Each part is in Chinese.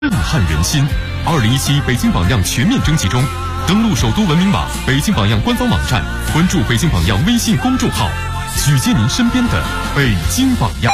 震撼人心。2017北京榜样全面征集中，登录首都文明网、北京榜样官方网站，关注北京榜样微信公众号，举荐您身边的北京榜样。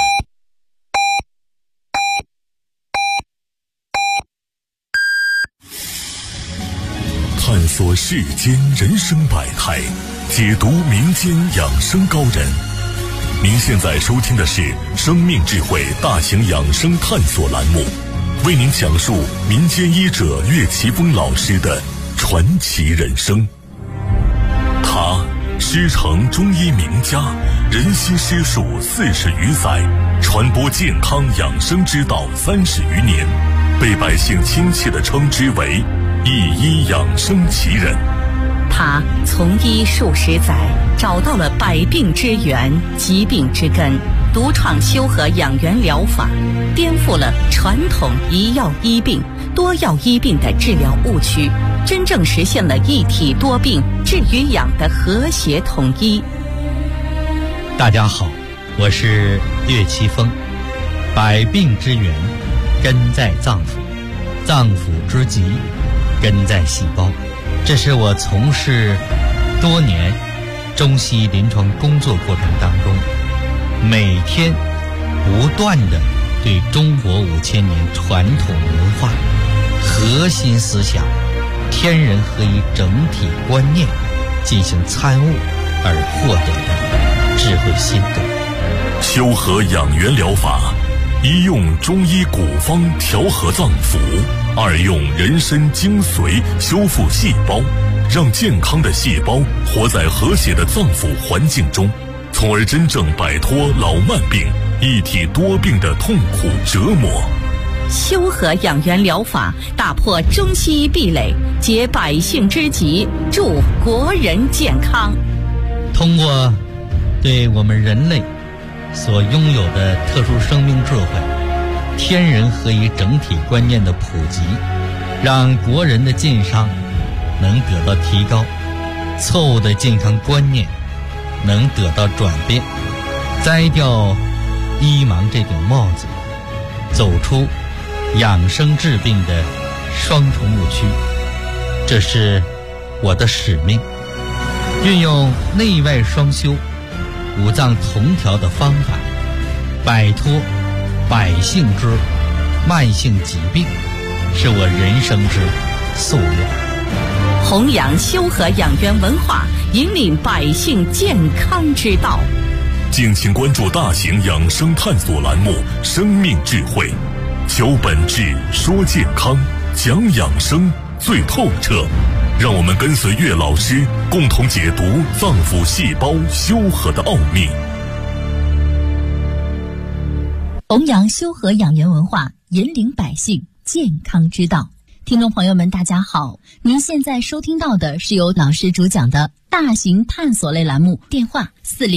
探索世间人生百态，解读民间养生高人。您现在收听的是生命智慧大型养生探索栏目，为您讲述民间医者岳奇峰老师的传奇人生。他师承中医名家，人心师术40余载，传播健康养生之道30余年，被百姓亲切地称之为一医养生奇人。 他从医数十载，找到了百病之源、疾病之根，独创修和养元疗法，颠覆了传统一药医病、多药医病的治疗误区，真正实现了一体多病、治与养的和谐统一。 大家好，我是岳奇峰。百病之源根在脏腑，脏腑之疾根在细胞。这是我从事多年中西医临床工作过程当中，每天不断地对中国5000年传统文化核心思想天人合一整体观念进行参悟而获得的智慧心得。 修和养元疗法，一用中医古方调和脏腑，二用人参精髓修复细胞，让健康的细胞活在和谐的脏腑环境中，从而真正摆脱老慢病、一体多病的痛苦折磨。 修和养元疗法打破中西医壁垒，解百姓之急，助国人健康。 通过对我们人类所拥有的特殊生命智慧、天人合一整体观念的普及，让国人的健康能得到提高，错误的健康观念能得到转变，摘掉医盲这顶帽子，走出养生治病的双重误区。这是我的使命，运用内外双修、五脏同调的方法，摆脱百姓之慢性疾病，是我人生之夙愿。 弘扬修和养元文化，引领百姓健康之道。 敬请关注大型养生探索栏目《生命智慧》，求本质，说健康，讲养生最透彻。让我们跟随岳老师，共同解读脏腑细胞修和的奥秘。 弘扬修和养元文化，引领百姓健康之道。听众朋友们大家好，您现在收听到的是由老师主讲的大型探索类栏目，电话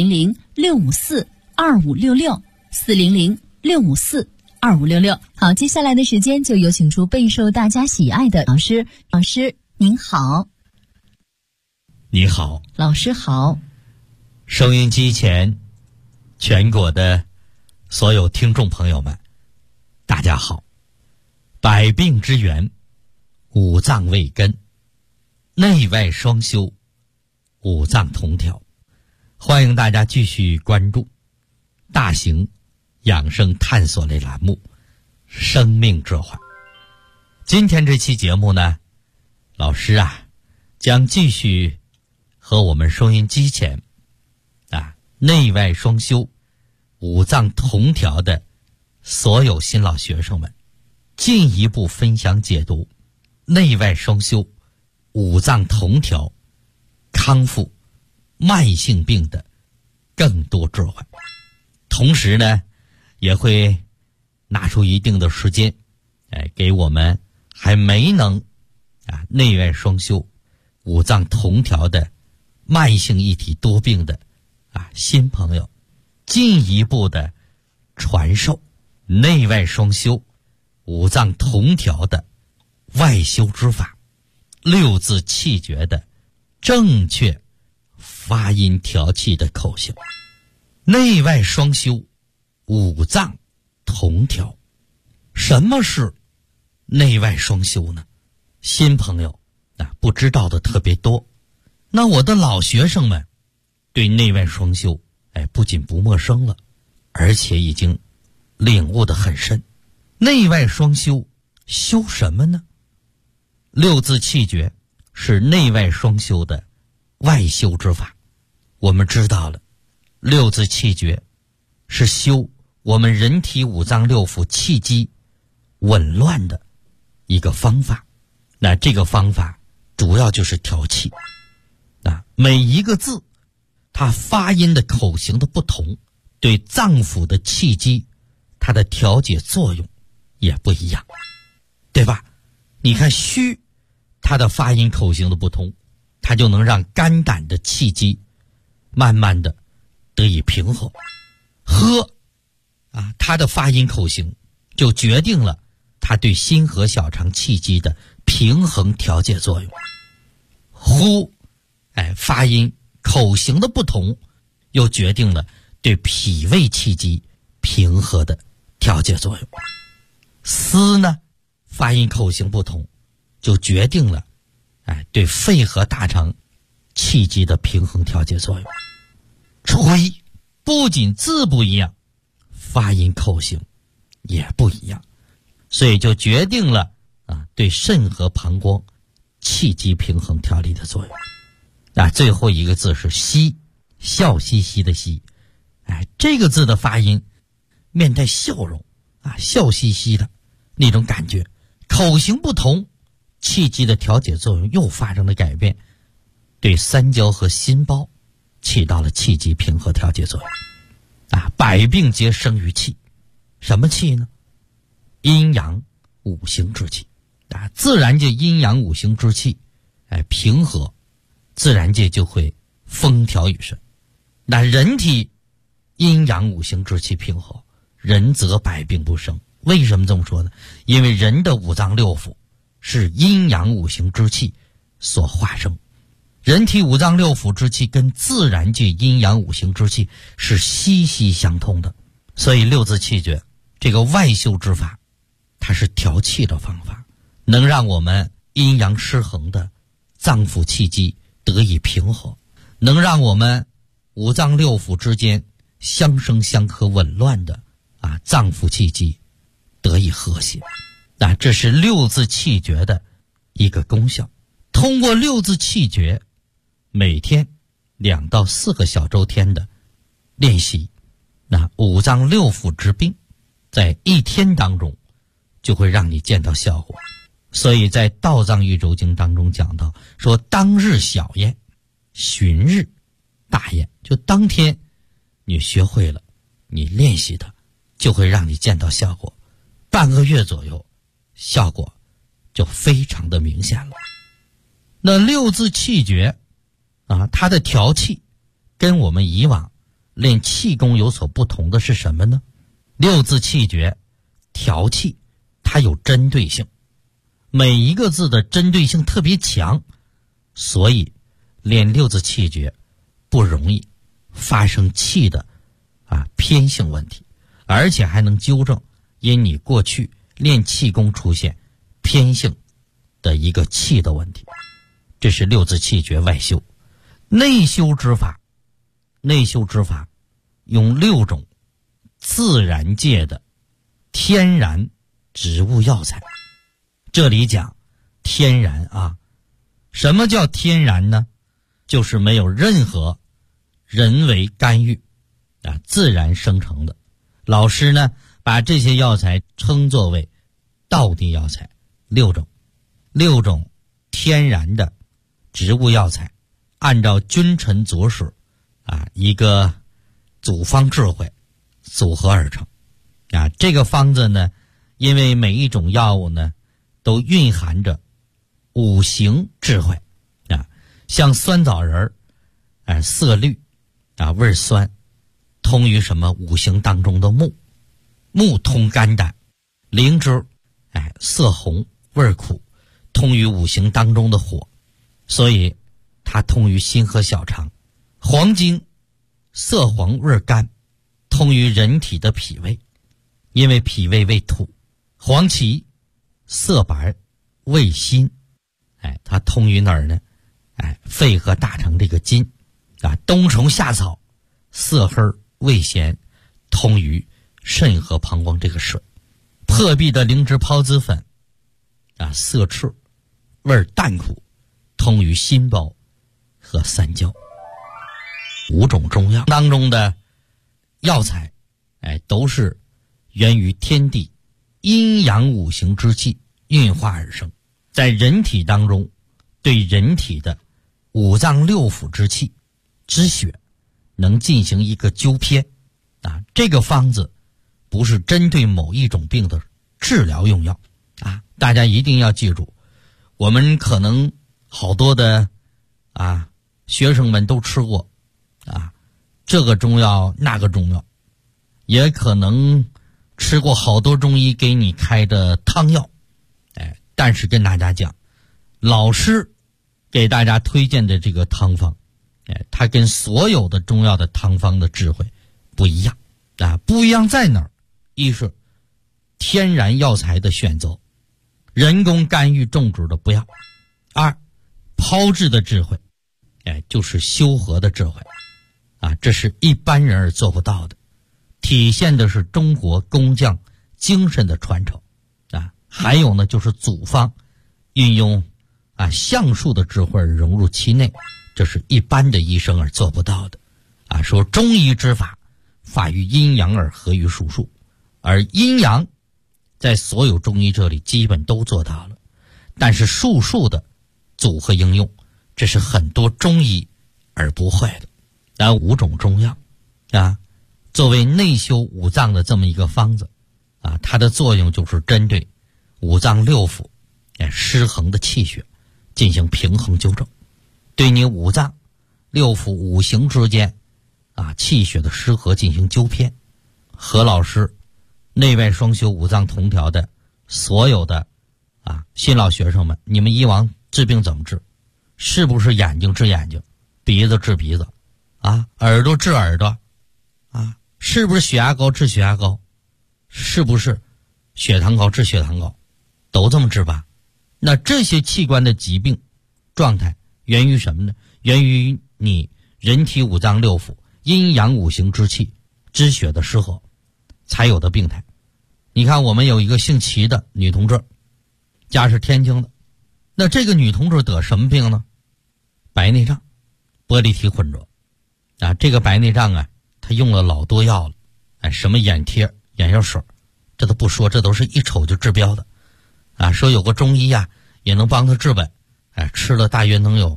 400-654-2566 400-654-2566。好，接下来的时间就有请出备受大家喜爱的老师。老师您好。 你好。 老师好。 收音机前全国的所有听众朋友们大家好。百病之源，五脏为根，内外双修，五脏同调。欢迎大家继续关注大型养生探索类栏目生命智慧。今天这期节目呢，老师将继续和我们收音机前内外双修、五脏同调的所有新老学生们，进一步分享解读内外双修、五脏同调、康复慢性病的更多智慧。同时呢，也会拿出一定的时间，给我们还没能内外双修、五脏同调的慢性一体多病的新朋友，进一步的传授内外双修、五脏同调的外修之法，六字气诀的正确发音调气的口型。内外双修，五脏同调。什么是内外双修呢？新朋友不知道的特别多。那我的老学生们对内外双修不仅不陌生了，而且已经领悟得很深。内外双修，修什么呢？六字气诀是内外双修的外修之法。我们知道了，六字气诀是修我们人体五脏六腑气机紊乱的一个方法。那这个方法主要就是调气。每一个字它发音的口型的不同，对脏腑的气机它的调节作用也不一样，对吧？你看虚，它的发音口型的不同，它就能让肝胆的气机慢慢的得以平和。喝它的发音口型就决定了它对心和小肠气机的平衡调节作用。呼发音口型的不同，又决定了对脾胃气机平和的调节作用。思呢，发音口型不同，就决定了对肺和大肠气机的平衡调节作用。吹不仅字不一样，发音口型也不一样，所以就决定了对肾和膀胱气机平衡调理的作用。最后一个字是嘻，笑嘻嘻的嘻。这个字的发音面带笑容笑嘻嘻的那种感觉，口型不同，气机的调节作用又发生了改变，对三焦和心包起到了气机平和调节作用。百病皆生于气，什么气呢？阴阳五行之气。自然界阴阳五行之气平和，自然界就会风调雨顺。那人体阴阳五行之气平和，人则百病不生。为什么这么说呢？因为人的五脏六腑是阴阳五行之气所化生，人体五脏六腑之气跟自然界阴阳五行之气是息息相通的。所以六字气诀这个外修之法，它是调气的方法，能让我们阴阳失衡的脏腑气机得以平和，能让我们五脏六腑之间相生相克紊乱的脏腑气机得以和谐。这是六字气诀的一个功效。通过六字气诀，每天2到4个小周天的练习，五脏六腑之病在一天当中就会让你见到效果。所以在《道藏喻州经》当中讲到说，当日小验，旬日大验。就当天你学会了，你练习的就会让你见到效果，半个月左右效果就非常的明显了。那六字气诀它的调气跟我们以往练气功有所不同的是什么呢？六字气诀调气它有针对性，每一个字的针对性特别强，所以练六字气诀不容易发生气的偏性问题，而且还能纠正因你过去练气功出现偏性的一个气的问题。这是六字气诀外修。内修之法，内修之法用6种自然界的天然植物药材。这里讲天然什么叫天然呢？就是没有任何人为干预自然生成的。老师呢把这些药材称作为道地药材，6种天然的植物药材，按照君臣佐使一个组方智慧组合而成这个方子呢，因为每一种药物呢都蕴含着五行智慧像酸枣仁色绿味酸，通于什么五行当中的木，木通肝胆；灵芝色红味苦，通于五行当中的火，所以它通于心和小肠；黄精色黄味甘，通于人体的脾胃，因为脾胃为土；黄芪色白味辛，它通于哪儿呢？肺和大肠这个筋啊，冬虫夏草，色黑味咸，通于肾和膀胱这个水。破壁的灵芝孢子粉啊，色赤味淡苦，通于心包和三焦。5种中药当中的药材都是源于天地阴阳5行之气运化而生，在人体当中对人体的5脏6腑之气之血能进行一个纠偏啊。这个方子不是针对某一种病的治疗用药啊，大家一定要记住。我们可能好多的学生们都吃过这个中药那个中药，也可能吃过好多中医给你开的汤药，但是跟大家讲，老师给大家推荐的这个汤方，它跟所有的中药的汤方的智慧不一样不一样在哪儿？一是天然药材的选择，人工干预种植的不要；二，炮制的智慧，就是修和的智慧这是一般人儿做不到的，体现的是中国工匠精神的传承还有呢，就是祖方运用橡树的智慧融入其内，这是一般的医生而做不到的说中医之法，法于阴阳而合于术数，而阴阳在所有中医这里基本都做到了，但是术数的组合应用，这是很多中医而不会的。5种中药作为内修5脏的这么一个方子它的作用就是针对5脏6腑失衡的气血进行平衡纠正，对你5脏6腑5行之间气血的失和进行纠偏。何老师内外双修5脏同调的所有的新老学生们，你们以往治病怎么治？是不是眼睛治眼睛，鼻子治鼻子耳朵治耳朵是不是血压高治血压高，是不是血糖高治血糖高，都这么治吧？那这些器官的疾病状态源于什么呢？源于你人体5脏6腑阴阳5行之气之血的失和才有的病态。你看我们有一个姓齐的女同志，家是天津的，那这个女同志得什么病呢？白内障玻璃体混浊这个白内障她用了老多药了什么眼贴眼药水这都不说，这都是一瞅就治标的说有个中医也能帮她治本吃了大约能有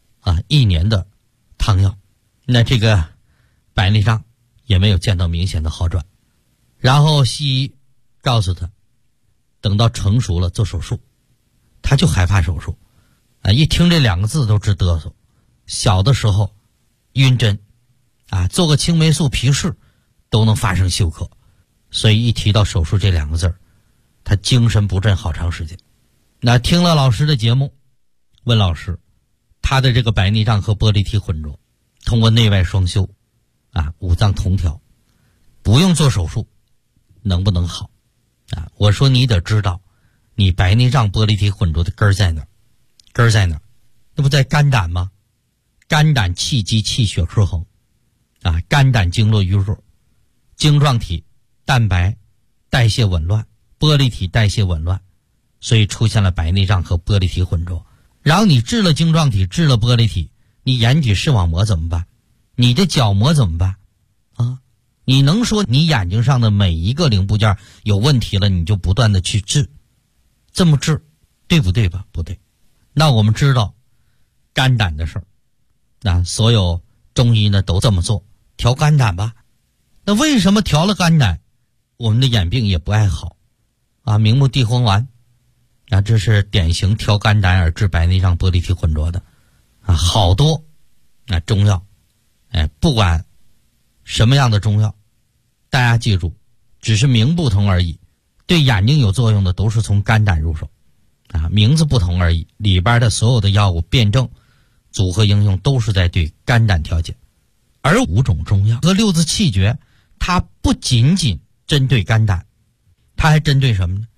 1年的汤药，那这个白内障也没有见到明显的好转。然后西医告诉她等到成熟了做手术，她就害怕手术一听这2个字都直嘚瑟。小的时候晕针做个青霉素皮试都能发生休克，所以一提到手术这2个字他精神不振好长时间。那听了老师的节目，问老师他的这个白内障和玻璃体混浊通过内外双修5脏同调不用做手术能不能好我说你得知道你白内障玻璃体混浊的根儿在哪儿，根儿在哪儿？那不在肝胆吗？肝胆气机气血失衡肝胆经络瘀弱，晶状体蛋白代谢紊乱，玻璃体代谢紊乱，所以出现了白内障和玻璃体混浊。然后你治了晶状体，治了玻璃体，你眼底视网膜怎么办？你的角膜怎么办你能说你眼睛上的每一个零部件有问题了你就不断的去治，这么治对不对吧？不对。那我们知道肝胆的事儿所有中医呢都这么做，调肝胆吧。那为什么调了肝胆我们的眼病也不爱好明目地黄丸这是典型调肝胆而治白内障玻璃体混浊的好多中药不管什么样的中药，大家记住只是名不同而已，对眼睛有作用的都是从肝胆入手名字不同而已，里边的所有的药物辩证组合应用都是在对肝胆调节。而5种中药和6字气诀它不仅仅针对肝胆，它还针对什么呢？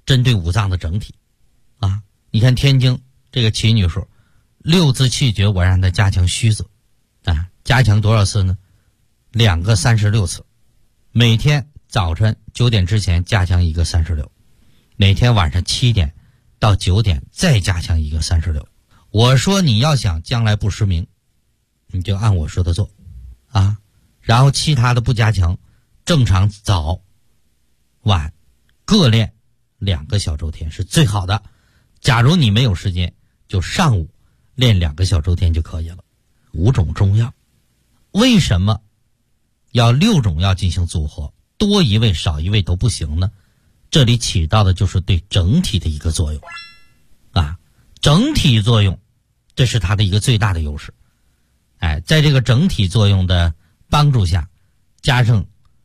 针对五脏的整体啊。你看天津这个齐女士，6字气诀我让她加强虚字啊，加强多少次呢？2个36次，每天早晨9点之前加强1个36，每天晚上7点到9点再加强1个36。我说你要想将来不失明，你就按我说的做啊，然后其他的不加强，正常早晚各练2个小周天是最好的。假如你没有时间，就上午练2个小周天就可以了。5种中药，为什么要6种药进行组合，多一味少一味都不行呢？这里起到的就是对整体的一个作用啊，整体作用，这是它的一个最大的优势。在这个整体作用的帮助下，加上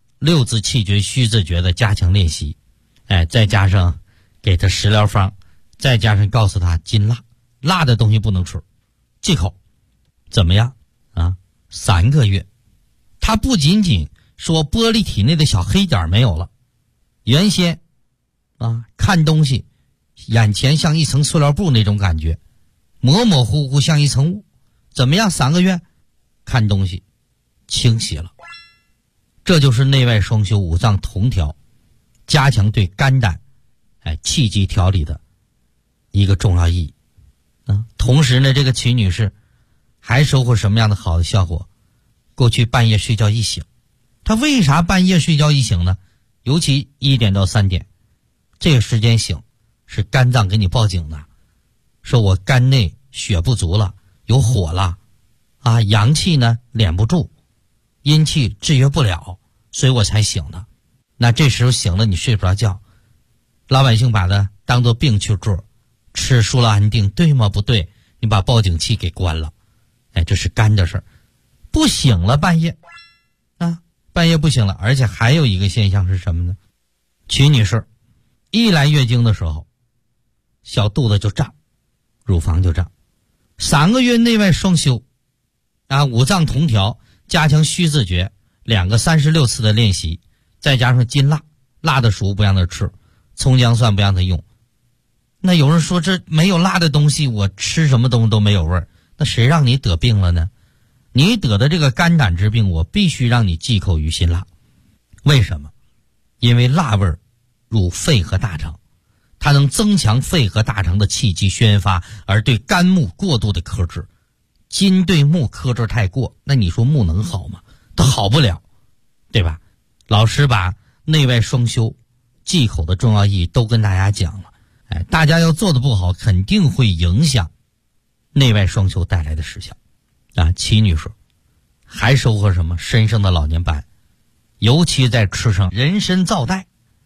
6字气诀虚字诀的加强练习，再加上给他食疗方，再加上告诉他禁辣，辣的东西不能吃，忌口，怎么样啊？3个月，他不仅仅说玻璃体内的小黑点没有了，原先看东西眼前像一层塑料布那种感觉，模模糊糊像一层雾，怎么样？3个月看东西清晰了。这就是内外双修五脏同调，加强对肝胆气机调理的一个重要意义同时呢，这个齐女士还收获什么样的好的效果？过去半夜睡觉一醒，她为啥半夜睡觉一醒呢？尤其1点到3点这个时间醒，是肝脏给你报警的，说我肝内血不足了，有火了阳气呢敛不住，阴气制约不了，所以我才醒的。那这时候醒了你睡不着觉，老百姓把它当作病去治，吃舒乐安定，对吗？不对，你把报警器给关了。这是肝的事儿。不醒了半夜半夜不醒了。而且还有一个现象是什么呢？齐女士一来月经的时候，小肚子就胀，乳房就胀。3个月内外双修五脏同调，加强虚字诀，2个36次的练习，再加上禁辣，辣的食物不让他吃，葱姜蒜不让他用。那有人说这没有辣的东西，我吃什么东西都没有味儿，那谁让你得病了呢？你得的这个肝胆之病，我必须让你忌口于辛辣。为什么？因为辣味入肺和大肠，它能增强肺和大肠的气机宣发，而对肝木过度的克制。金对木克制太过，那你说木能好吗？它好不了，对吧？老师把内外双修忌口的重要意义都跟大家讲了，大家要做的不好，肯定会影响内外双修带来的实效齐女士还收获什么？身上的老年斑，尤其在吃上人参皂带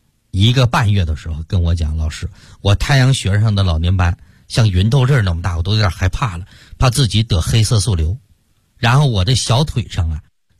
1个半月的时候，跟我讲，老师，我太阳穴上的老年斑像云豆粒那么大，我都有点害怕了，怕自己得黑色素瘤。然后我的小腿上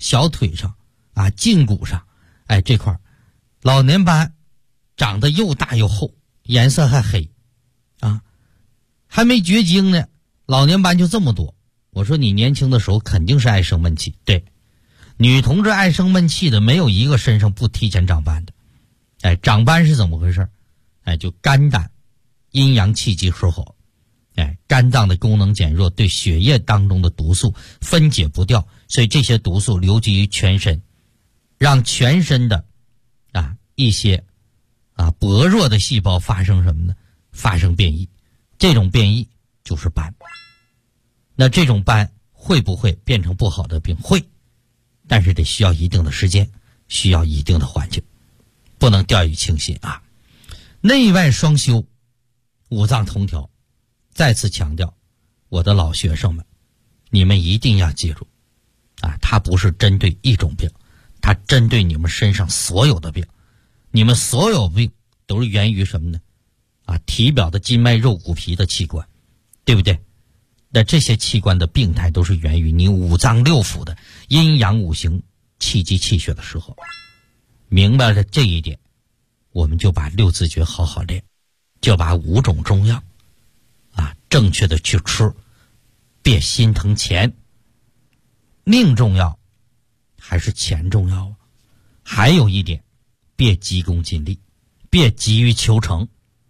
胫骨上这块老年斑长得又大又厚，颜色还黑还没绝经呢，老年斑就这么多。我说你年轻的时候肯定是爱生闷气，对，女同志爱生闷气的没有一个身上不提前长斑的。长斑是怎么回事？就肝胆阴阳气机失衡，肝脏的功能减弱，对血液当中的毒素分解不掉，所以这些毒素流积于全身，让全身的一些薄弱的细胞发生什么呢？发生变异，这种变异就是斑。那这种斑会不会变成不好的病？会，但是得需要一定的时间，需要一定的环境，不能掉以轻心内外双修，五脏同调。再次强调，我的老学生们，你们一定要记住它不是针对一种病，它针对你们身上所有的病。你们所有病都是源于什么呢？体表的筋脉肉骨皮的器官，对不对？那这些器官的病态都是源于你五脏六腑的阴阳五行气机气血的时候。明白了这一点，我们就把6字诀好好练，就把5种中药正确的去吃，别心疼钱。命重要还是钱重要还有一点，别急功近利，别急于求成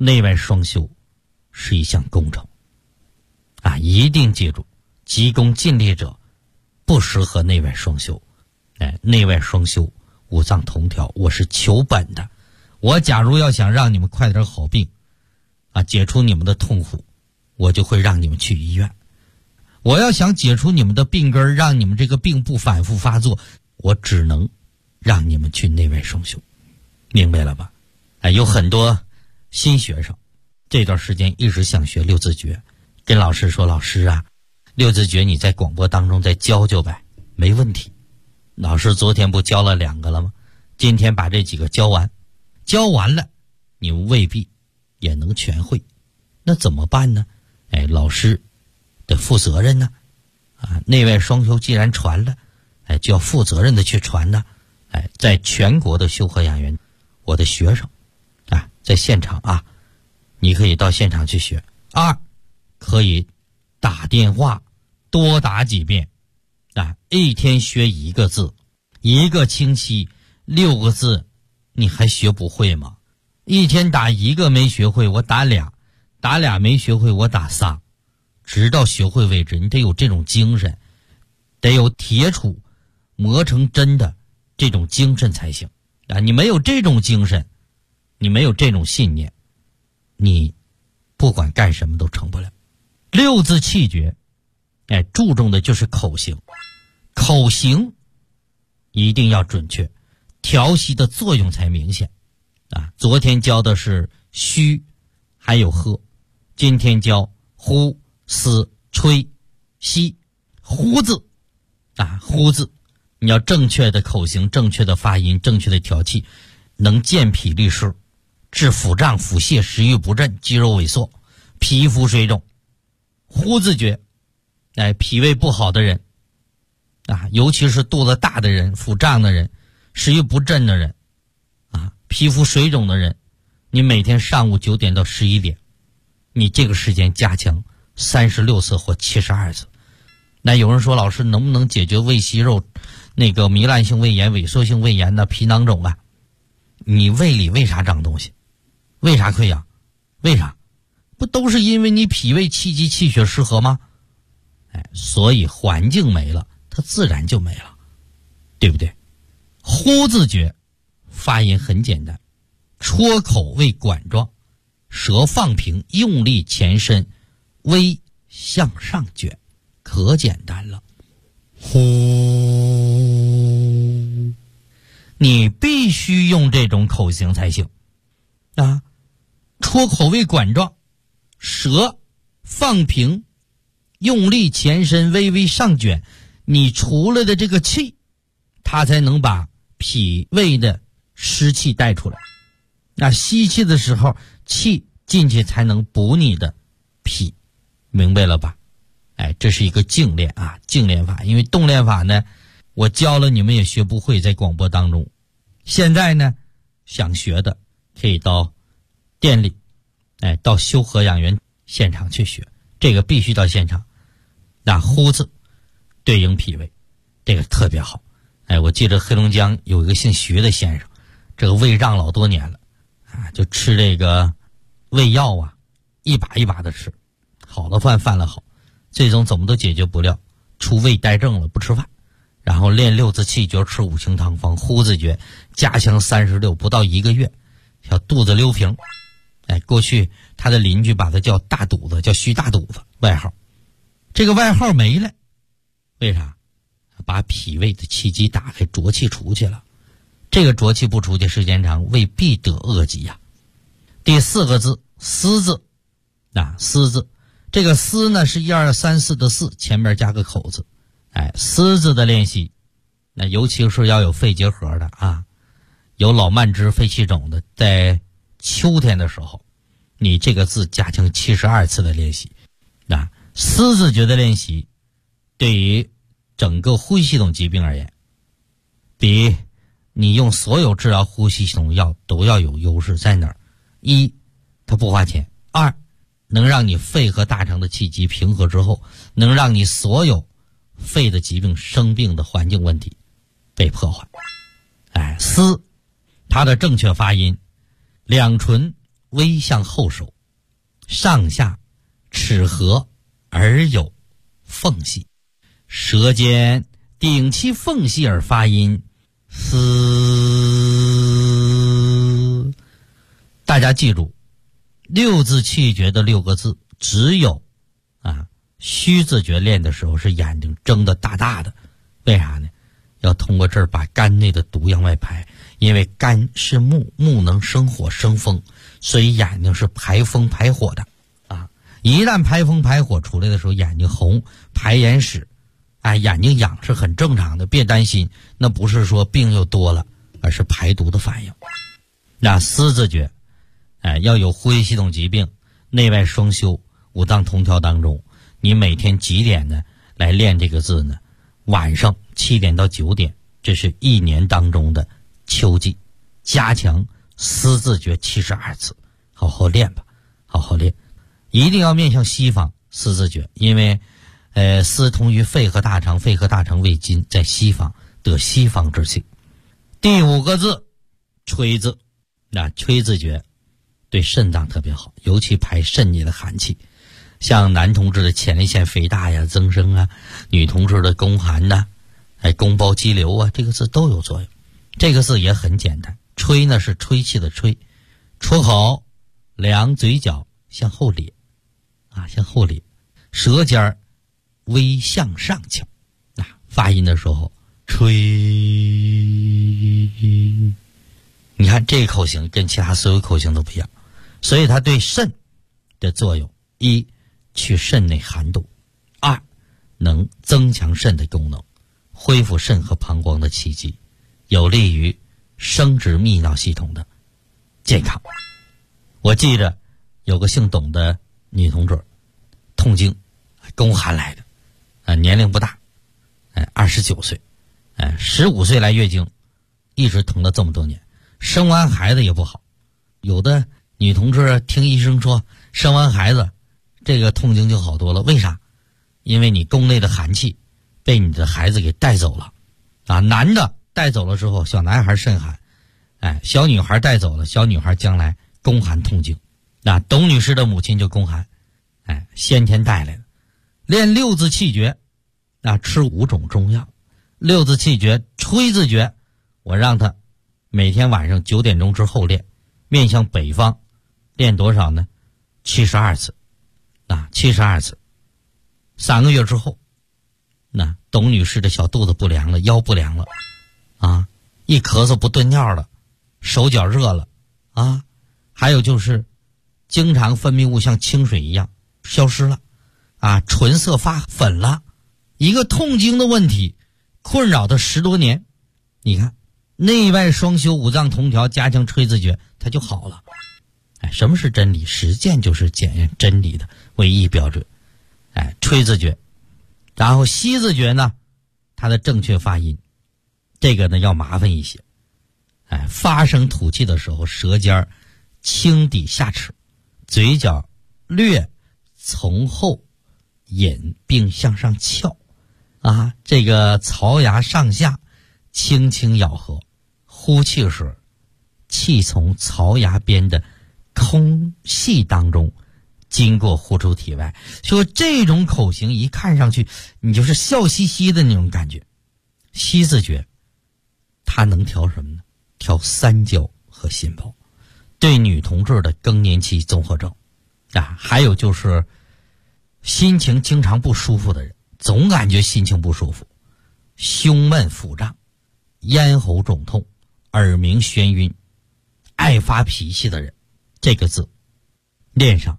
内外双修是一项工程啊，一定记住，急功近利者不适合内外双修。内外双修，五脏同调，我是求本的。我假如要想让你们快点好病啊，解除你们的痛苦，我就会让你们去医院。我要想解除你们的病根，让你们这个病不反复发作，我只能让你们去内外双修。明白了吧？有很多新学生这段时间一直想学六字诀，跟老师说，老师啊，六字诀你在广播当中再教教呗。没问题，老师昨天不教了2个了吗？今天把这几个教完，教完了你们未必也能全会，那怎么办呢？老师得负责任呢。内外双修既然传了，就要负责任的去传呢。在全国的修和养元，我的学生在现场啊，你可以到现场去学。2可以打电话多打几遍一天学1个字，1个星期6个字，你还学不会吗？一天打1个没学会，我打2，打2没学会，我打3，直到学会为止。你得有这种精神，得有铁杵磨成针的这种精神才行你没有这种精神，你没有这种信念，你不管干什么都成不了。6字气诀注重的就是口型，口型一定要准确，调息的作用才明显昨天教的是虚还有喝，今天教呼嘶吹吸。呼字呼字你要正确的口型，正确的发音，正确的调气，能健脾利湿，治腹胀腹泻，食欲不振，肌肉萎缩，皮肤水肿。呼字诀脾胃不好的人尤其是肚子大的人，腹胀的人，食欲不振的人皮肤水肿的人，你每天上午9点到11点，你这个时间加强36次或72次。那有人说，老师能不能解决胃息肉那个糜烂性胃炎、萎缩性胃炎的皮囊肿你胃里为啥长东西？为啥溃疡？为啥？不都是因为你脾胃气机气血失和吗？所以环境没了，它自然就没了，对不对？呼字诀发音很简单，戳口为管状，舌放平，用力前伸，微向上卷，可简单了。呼，你必须用这种口型才行戳口为管状，舌放平，用力前伸，微微上卷，你出来的这个气，它才能把脾胃的湿气带出来。吸气的时候，气进去才能补你的脾，明白了吧？这是一个静练静练法。因为动练法呢，我教了你们也学不会，在广播当中。现在呢，想学的可以到店里到修和养元现场去学，这个必须到现场。呼字对应脾胃，这个特别好。我记得黑龙江有一个姓徐的先生，这个胃胀老多年了就吃这个胃药一把一把的吃，好了饭了好，最终怎么都解决不了，出胃呆症了，不吃饭，然后练6字气诀，吃5行汤方，呼字诀加强36，不到1个月，小肚子溜平。过去他的邻居把他叫大肚子，叫徐大肚子外号。这个外号没了，为啥？把脾胃的气机打开，浊气出去了。这个浊气不出去，时间长，胃必得恶疾第4个字思字思字，这个思呢是1、2、3、4的4，前面加个口字。思字的练习，那尤其是要有肺结核的有老慢支、肺气肿的，在秋天的时候，你这个字加强72次的练习。思字诀的练习对于整个呼吸系统疾病而言，比你用所有治疗呼吸系统药都要有优势。在哪儿？1它不花钱，2能让你肺和大肠的气机平和之后，能让你所有肺的疾病、生病的环境问题被破坏。思它的正确发音，两唇微向后收，上下齿合而有缝隙，舌尖顶其缝隙而发音嘶。大家记住，六字气诀的6个字，只有虚字诀练的时候是眼睛睁得大大的，为啥呢？要通过这儿把肝内的毒向外排，因为肝是木，木能生火生风，所以眼睛是排风排火的一旦排风排火出来的时候，眼睛红排眼屎，眼睛痒是很正常的，别担心，那不是说病又多了，而是排毒的反应。那嘶字诀要有呼吸系统疾病、内外双修、五脏同调当中，你每天几点呢来练这个字呢？晚上7点到9点，这是一年当中的秋季，加强嘶字诀72次，好好练吧，好好练。一定要面向西方嘶字诀，因为嘶通于肺和大肠，肺和大肠为金，在西方得西方之气。第5个字吹字，吹字诀对肾脏特别好，尤其排肾里的寒气，像男同志的前列腺肥大呀、增生女同志的宫寒宫包肌瘤这个字都有作用。这个字也很简单，吹呢是吹气的吹，出口两嘴角向后咧向后咧，舌尖微向上翘发音的时候吹。你看这个口型跟其他所有口型都不一样，所以它对肾的作用：一，去肾内寒毒；二，能增强肾的功能，恢复肾和膀胱的气机，有利于生殖泌尿系统的健康。我记着有个姓董的女同志，痛经宫寒来的年龄不大29岁15岁来月经，一直疼了这么多年，生完孩子也不好。有的女同志听医生说生完孩子这个痛经就好多了，为啥？因为你宫内的寒气被你的孩子给带走了男的带走了之后，小男孩肾寒小女孩带走了，小女孩将来宫寒痛经。董女士的母亲就宫寒先天带来的。练6字气诀吃5种中药。6字气诀吹字诀，我让他每天晚上9点钟之后练，面向北方，练多少呢？72次72次。3个月之后，董女士的小肚子不凉了，腰不凉了一咳嗽不顿尿了，手脚热了还有就是经常分泌物像清水一样消失了唇色发粉了。一个痛经的问题困扰他10多年，你看内外双修，五脏同调，加强吹字诀，它就好了。什么是真理？实践就是检验真理的唯一标准。吹字诀。然后吸字诀呢，它的正确发音这个呢要麻烦一些。发声吐气的时候，舌尖轻抵下齿，嘴角略从后引并向上翘这个槽牙上下轻轻咬合，呼气时气从槽牙边的空隙当中经过呼出体外。说这种口型一看上去你就是笑嘻嘻的那种感觉。吸字诀它能调什么呢？调三焦和心包，对女同志的更年期综合症还有就是心情经常不舒服的人，总感觉心情不舒服，胸闷腹胀，咽喉肿痛，耳鸣眩晕，爱发脾气的人，这个字练上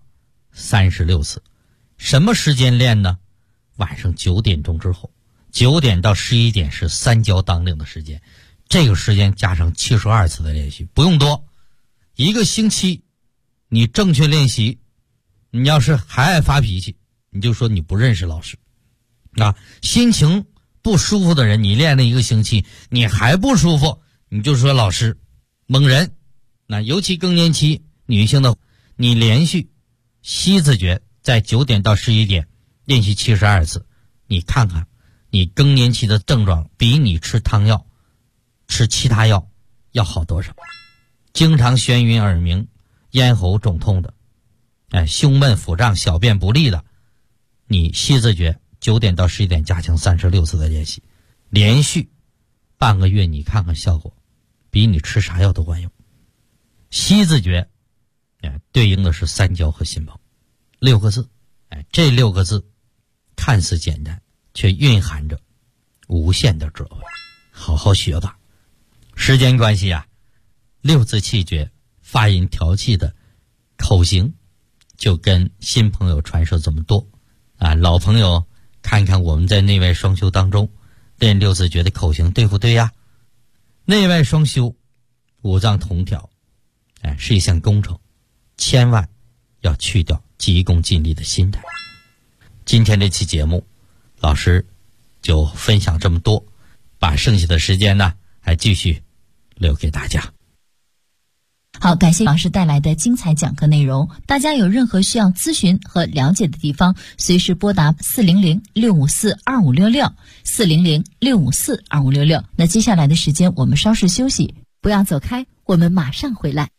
36次。什么时间练呢？晚上9点钟之后，9点到11点是三焦当令的时间，这个时间加上72次的练习，不用多，一个星期你正确练习。你要是还爱发脾气，你就说你不认识老师心情不舒服的人，你练了1个星期你还不舒服，你就说老师蒙人。尤其更年期女性的，你连续吸字诀在9点到11点练习72次，你看看你更年期的症状比你吃汤药吃其他药要好多少。经常眩晕耳鸣， 咽喉肿痛的，胸闷腹胀、小便不利的，你吸字诀9点到11点加强36次的练习，连续半个月，你看看效果，比你吃啥药都管用。吸字诀，对应的是三焦和心包，6个字，这6个字看似简单，却蕴含着无限的智慧，好好学吧。时间关系啊，6字气诀发音调气的口型就跟新朋友传授这么多啊，老朋友看看我们在内外双修当中练6字诀的口型对不对呀？内外双修，五脏同调，是一项工程，千万要去掉急功近利的心态。今天这期节目，老师就分享这么多，把剩下的时间呢，还继续留给大家。 好，感谢老师带来的精彩讲课内容。大家有任何需要咨询和了解的地方，随时拨打400-654-2566 400-654-2566。那接下来的时间我们稍事休息，不要走开，我们马上回来。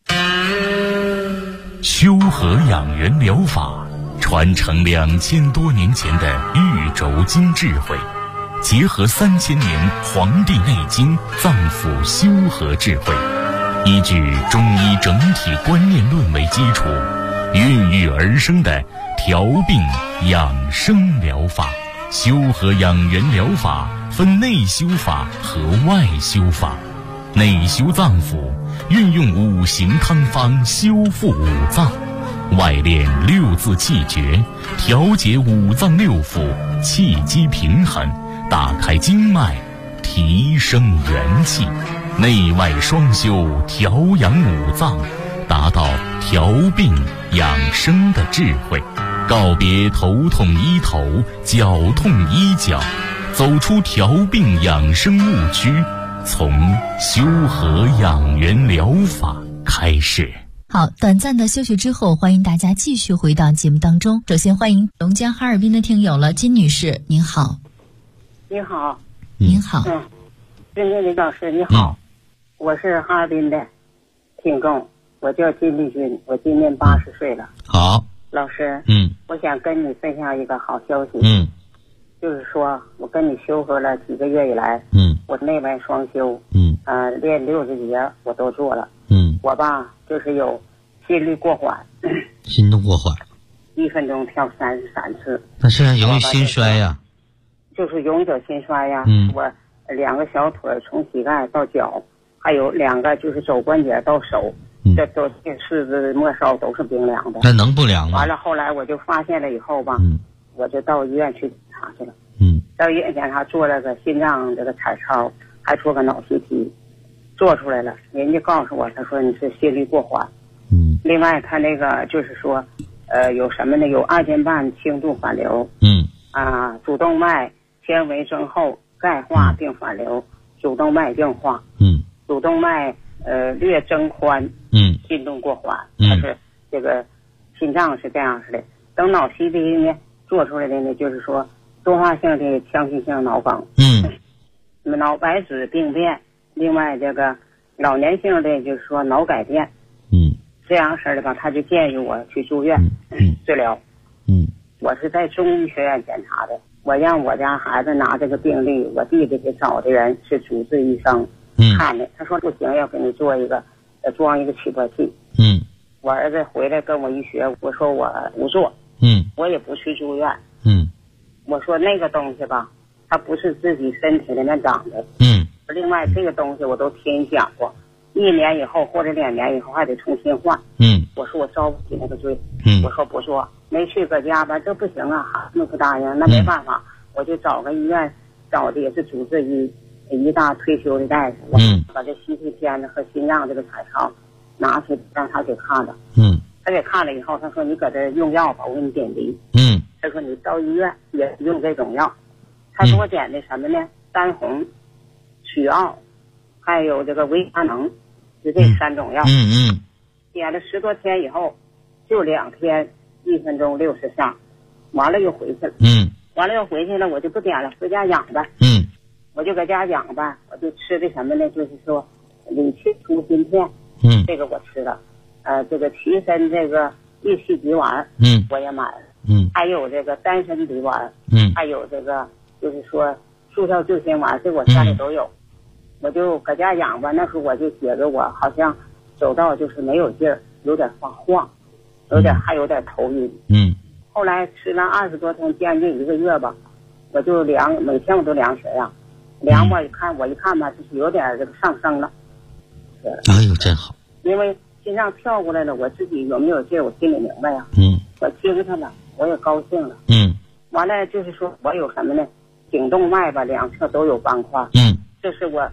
修和养元疗法传承2000多年前的玉轴经智慧，结合3000年《黄帝内经》脏腑修和智慧，依据中医整体观念论为基础，孕育而生的调病养生疗法。修和养元疗法分内修法和外修法。内修脏腑，运用5行汤方修复五脏；外练6字气诀，调节五脏六腑，气机平衡，打开经脉，提升元气。内外双修，调养五脏，达到调病养生的智慧，告别头痛医头，脚痛医脚，走出调病养生误区，从修和养元疗法开始。 好，短暂的休息之后，欢迎大家继续回到节目当中。首先欢迎龙江哈尔滨的听友了，金女士，您好。 你好。 您好。 金丽老师你好。我是哈尔滨的听众，我叫金丽君，我今年80岁了。 好， 老师，我想跟你分享一个好消息。就是说我跟你修和了几个月以来，我内外双修，练6字诀我都做了。我吧就是有心率过缓， 心动过缓 ，1分钟跳33次。 那是容易心衰呀。 就是容易得心衰呀。我2个小腿从膝盖到脚，还有2个就是肘关节到手，这都四肢末梢都是冰凉的。 那能不凉吗？ 完了后来我就发现了以后吧，我就到医院去检查去了。到医院检查做了个心脏这个彩超，还做个脑 CT， 做出来了，人家告诉我，他说你是心率过缓。另外他那个就是说有什么呢？有2间半轻度反流，主动脉纤维增厚，钙化并反流，主动脉硬化，主动脉略增宽，心动过缓，它是这个心脏是这样式的。等脑 CT 呢做出来的呢，就是说多发性的腔隙性脑梗，脑白质病变，另外这个老年性的就是说脑改变，这样式的吧，他就建议我去住院治疗。我是在中医学院检查的，我让我家孩子拿这个病历，我弟弟给找的人是主治医生看的，他说不行，要给你做一个装一个起搏器。我儿子回来跟我一学，我说我不做，我也不去住院。我说那个东西吧，它不是自己身体里面长的。另外这个东西我都听你讲过，1年以后或者2年以后还得重新换。我说我招不起那个罪。我说不做，没去搁家吧，这不行啊，孩子不答应，那没办法，我就找个医院，找的也是主治医大退休的大夫，把这CT片子和心脏这个彩超拿去让他给看了。他给看了以后，他说你搁这用药吧，我给你点滴。他说你到医院也用这种药。他给我点的什么呢？丹红、曲奥，还有这个维他能，就这3种药。点了10多天以后，就2天1分钟60下，完了又回去了。完了又回去了，我就不点了，回家养吧。我就搁家养吧，我就吃的什么呢？就是说理气舒心片。这个我吃了。 这个提神这个益气吉丸，我也买了，还有这个丹参吉丸，还有这个就是说速效救心丸，这我家里都有，我就搁家养吧。那时候我就觉得我好像走道就是没有劲儿，有点发晃，还有点头晕，后来吃了20多天，将近1个月吧，我就每天我都量血压，量吧我一看吧，就是有点这个上升了。 哎呦，真好！ 因为心脏跳过来了，我自己有没有劲儿，我心里明白呀。我精神了，我也高兴了。完了就是说我有什么呢？颈动脉吧2侧都有斑块。这是我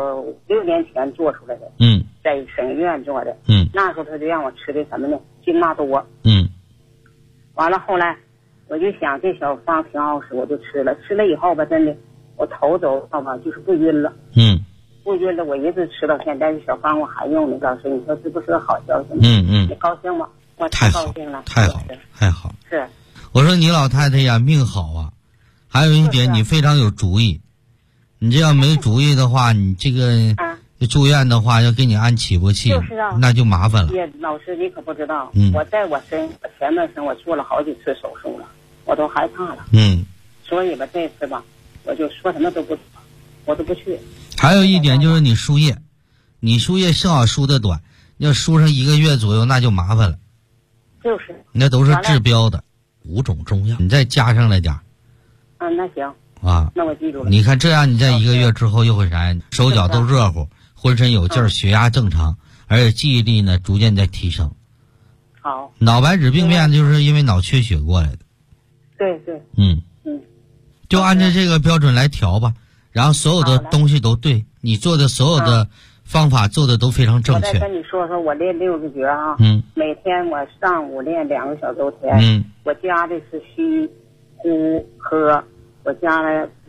6年前做出来的。在省医院做的。那时候他就让我吃的什么呢？金马多。完了后来我就想这小方挺好使，我就吃了。吃了以后吧，真的我头走到吧就是不晕了。不晕了，我一直吃到现在。这小方我还用呢，老师，你说这不是个好消息吗？你高兴吗？我太高兴了， 太好了，太好了。 是， 我说你老太太呀，命好啊。还有一点，你非常有主意。你这要没主意的话，你这个住院的话，要给你安起搏器， 就是啊， 那就麻烦了。 老师，你可不知道，我在我前半生我做了好几次手术了，我都害怕了。所以吧，这次吧，我就说什么都不，我都不去。 还有一点就是你输液，正好输的短，要输上1个月左右，那就麻烦了。 就是。 那都是治标的5种中药，你再加上来点。 那行。那我记住了。你看这样，你在1个月之后又会啥？手脚都热乎，浑身有劲儿，血压正常，而且记忆力呢逐渐在提升。 好。 脑白质病变就是因为脑缺血过来的。 对。 就按照这个标准来调吧。然后所有的东西都对，你做的所有的方法做的都非常正确。 我再跟你说说我练6个诀啊。每天我上午练2个小周天。我加的是虚、呼、喝，我加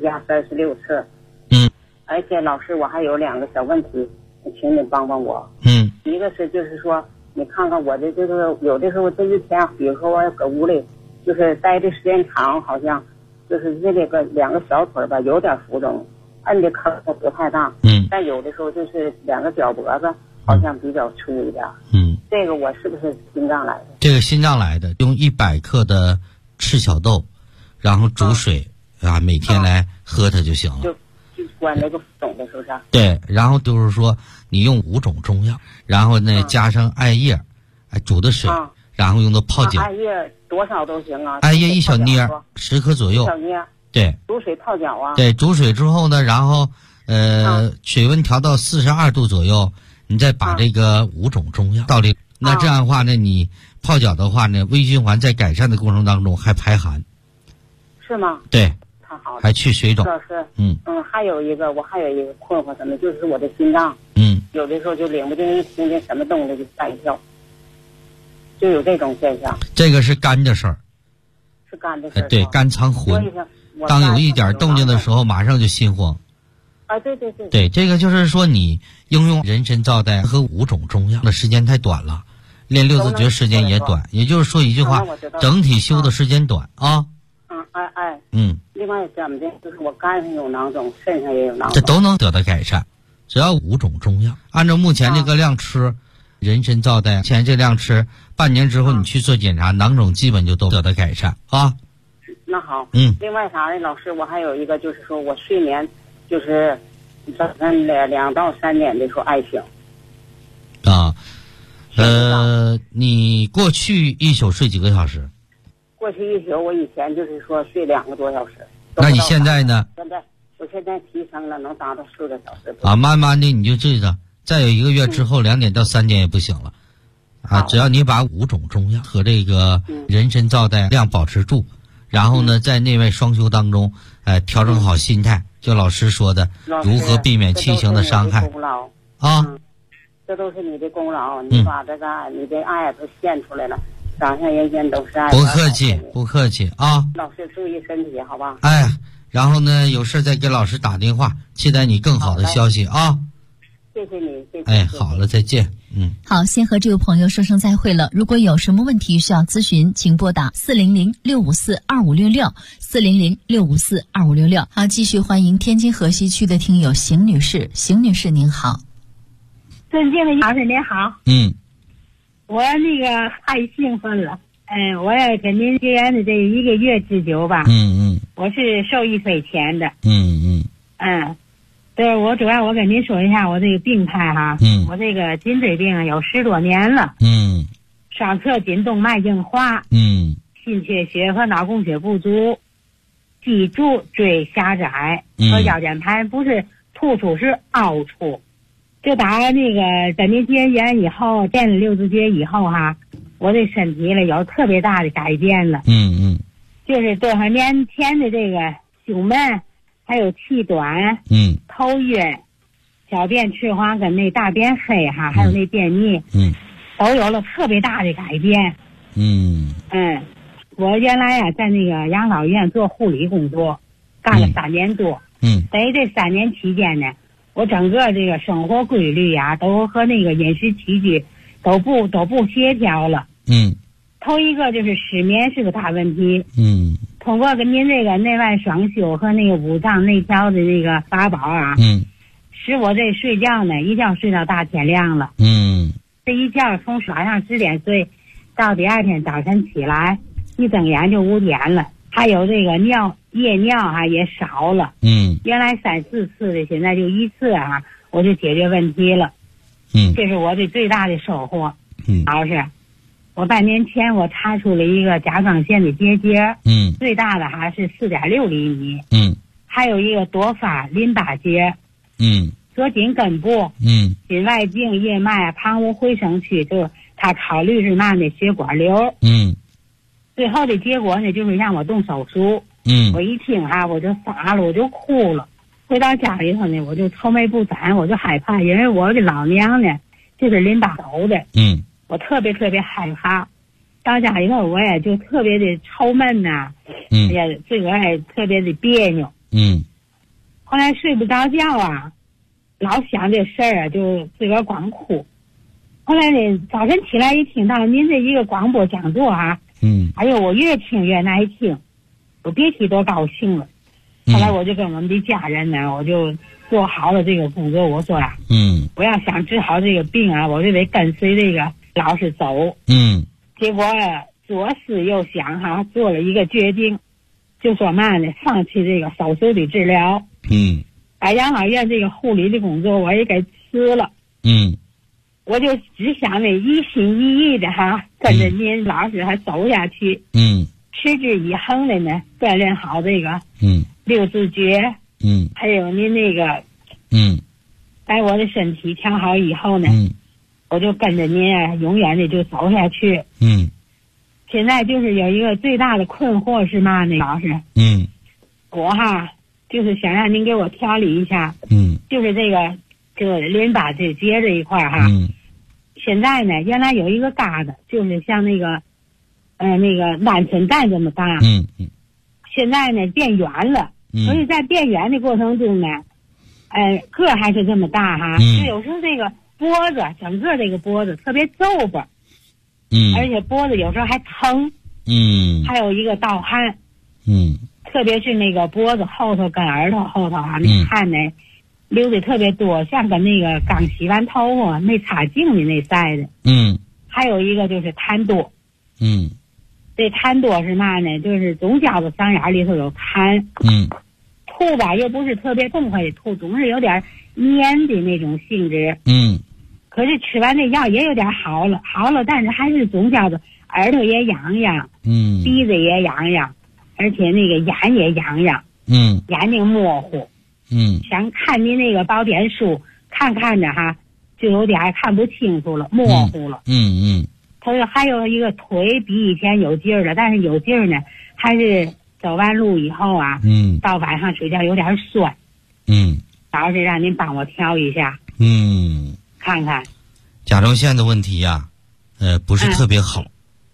36次。而且老师，我还有2个小问题，请你帮帮我。一个是就是说，你看看我的这个，有的时候这一天，比如说我搁屋里，就是待的时间长，好像。就是这个2个小腿吧，有点浮肿，摁的坑不太大。但有的时候就是2个脚脖子好像比较粗一点。这个我是不是心脏来的？ 这个心脏来的，用100克的赤小豆，然后煮水每天来喝它就行了。 就关那个浮肿的，是不是？ 对，然后就是说你用5种中药，然后呢加上艾叶，煮的水，然后用的泡脚。 艾叶多少都行啊。 艾叶1小捏，10克左右。 小捏。 对。 煮水泡脚啊。 对，煮水之后呢，然后水温调到42度左右，你再把这个5种中药倒进。那这样的话呢，你泡脚的话呢，微循环在改善的过程当中还排寒。 是吗？ 对。 太好了。 还去水肿。 老师。还有一个困惑什么，就是我的心脏。有的时候就领不定，一听见什么动静就吓一跳。就有这种现象。 这个是肝的事儿。 是肝的事儿。 对，肝藏魂。当有一点动静的时候，马上就心慌。 对。 对，这个就是说你应用人参皂苷和5种中药的时间太短了，练6字诀时间也短，也就是说一句话，整体修的时间短啊。 另外怎么的，就是我肝上有囊肿，肾上也有囊肿， 这都能得到改善，只要5种中药，按照目前这个量吃。人参皂苷，前这量吃，半年之后你去做检查，囊肿基本就都得到改善啊。 那好。另外啥呢，老师，我还有一个就是说我睡眠就是早上2到3点的时候爱醒。你过去1宿睡几个小时？过去1宿，我以前就是说睡2个多小时。 那你现在呢？ 我现在提升了，能达到4个小时。 慢慢的你就这个。再有1个月之后，2点到3点也不行了，只要你把5种中药和这个人参皂苷量保持住，然后呢，在内外双修当中，调整好心态，就老师说的，如何避免气情的伤害这都是你的功劳，你把这个你的爱都献出来了，掌上人间都是爱。 不客气啊！ 老师注意身体，好吧？ 然后呢，有事再给老师打电话，期待你更好的消息啊！ 谢谢你， 好了，再见。 好，先和这位朋友说声再会了。如果有什么问题需要咨询，请拨打400-654-2566 400-654-2566。好，继续欢迎天津河西区的听友邢女士。邢女士您好。 尊敬的老师您好。 我那个太兴奋了。我也跟您结缘的这1个月之久吧。我是受益匪浅的。对，我主要我跟您说一下我这个病态哈。我这个颈椎病有10多年了。双侧颈动脉硬化。心缺血和脑供血不足，脊柱椎狭窄和腰间盘不是突出是凹出。就打那个跟您结缘以后，练了6字诀以后哈，我这身体了有特别大的改变了。就是多少年前的这个胸闷，还有气短，头晕，小便赤黄跟那大便黑哈，还有那便秘，都有了特别大的改变。我原来呀在那个养老院做护理工作，干了3年多。在这3年期间呢，我整个这个生活规律呀，都和那个饮食起居都不协调了。头一个就是失眠是个大问题。通过跟您这个内外双修和那个5脏内调的那个法宝啊，使我这睡觉呢，一觉睡到大天亮了。这一觉从晚上10点睡，到第2天早晨起来，一睁眼就5点了。还有这个夜尿啊也少了。原来3、4次的，现在就1次啊，我就解决问题了。这是我的最大的收获。老师，我半年前我查出了一个甲状腺的结节。最大的还是4.6厘米。还有一个多发淋巴结。左颈根部。颈外径叶脉旁无回声区，就他考虑是嘛呢？血管瘤。最后的结果呢，就是让我动手术。我一听哈，我就傻了，我就哭了。回到家里头呢，我就愁眉不展，我就害怕，因为我的老娘呢就是淋巴瘤的。我特别害怕。到家里头我也就特别的愁闷呐。也自个儿也特别的别扭。后来睡不着觉啊，老想这事儿啊，就自个儿光哭。后来呢，早晨起来一听到您这一个广播讲座啊，哎呦，我越听越耐听，我别提多高兴了。后来我就跟我们的家人呢，我就做好了这个工作。我说啊，我要想治好这个病啊，我就得跟随这个老师走。结果左思右想哈，做了一个决定，就说嘛呢，放弃这个手术的治疗。把养老院这个护理的工作我也给辞了。我就只想呢，一心一意的哈，跟着您老师还走下去。持之以恒的呢，锻炼好这个6字诀。还有您那个把我的身体调好以后呢，我就跟着您啊，永远的就走下去。现在就是有一个最大的困惑是嘛呢，老师？我哈就是想让您给我调理一下。就是这个淋巴结这一块哈。现在呢，原来有一个疙瘩，就是像那个鹌鹑蛋这么大。现在呢变圆了。所以在变圆的过程中呢，个还是这么大哈。就有时候这个脖子，整个这个脖子特别皱巴。而且脖子有时候还疼。还有一个盗汗。特别是那个脖子后头跟耳朵后头啊，那汗呢流的特别多，像跟那个刚洗完头发没擦净的那赛的。还有一个就是痰多。这痰多是嘛呢？就是总觉得嗓眼里头有痰。吐吧又不是特别痛快的吐，总是有点黏的那种性质。可是吃完这药也有点好了，但是还是总觉得耳朵也痒痒。鼻子也痒痒，而且那个眼也痒痒。眼睛模糊。想看您那个宝典书，看着哈，就有点看不清楚了，模糊了。他说还有一个腿比以前有劲儿了，但是有劲儿呢，还是走完路以后啊，到晚上睡觉有点酸。老师让您帮我调一下。看看。 甲状腺的问题呀，不是特别好。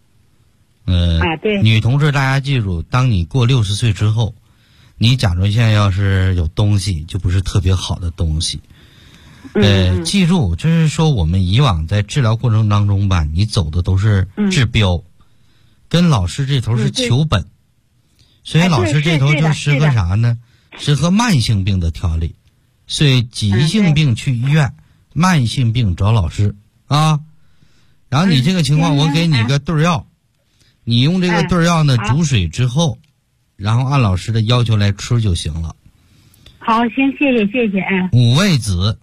对。 女同志，大家记住，当你过60岁之后，你甲状腺要是有东西，就不是特别好的东西。记住，就是说我们以往在治疗过程当中吧，你走的都是治标，跟老师这头是求本，所以老师这头就适合啥呢？适合慢性病的调理。所以急性病去医院，慢性病找老师啊。 然后你这个情况，我给你个对药，你用这个对药呢煮水之后，然后按老师的要求来吃就行了。 好，行，谢谢。 五味子，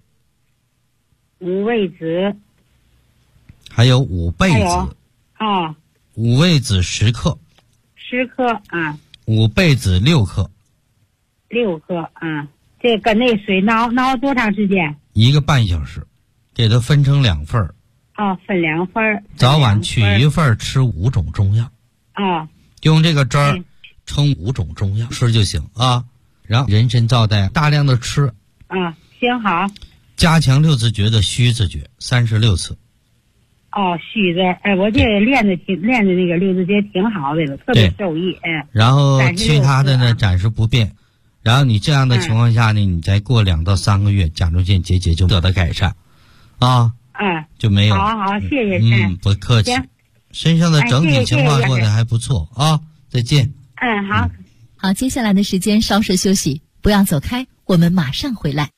还有五倍子。五味子10克。 10克啊。 五倍子6克。 6克啊。这跟那水熬多长时间？1 个半小时，给它分成2份儿。 分2份儿。 早晚取1份儿，吃5种中药。用这个汁儿冲5种中药吃就行啊。然后人参皂苷大量的吃。 行好。 加强6字诀的虚字诀36次。 虚字，我这练的那个6字诀挺好的了，特别受益。 然后其他的呢暂时不变。然后你这样的情况下呢，你再过2到3个月，甲状腺结节就得到改善，就没有。 好，谢谢。 不客气。身上的整体情况做的还不错啊，再见。 好，接下来的时间稍事休息，不要走开，我们马上回来。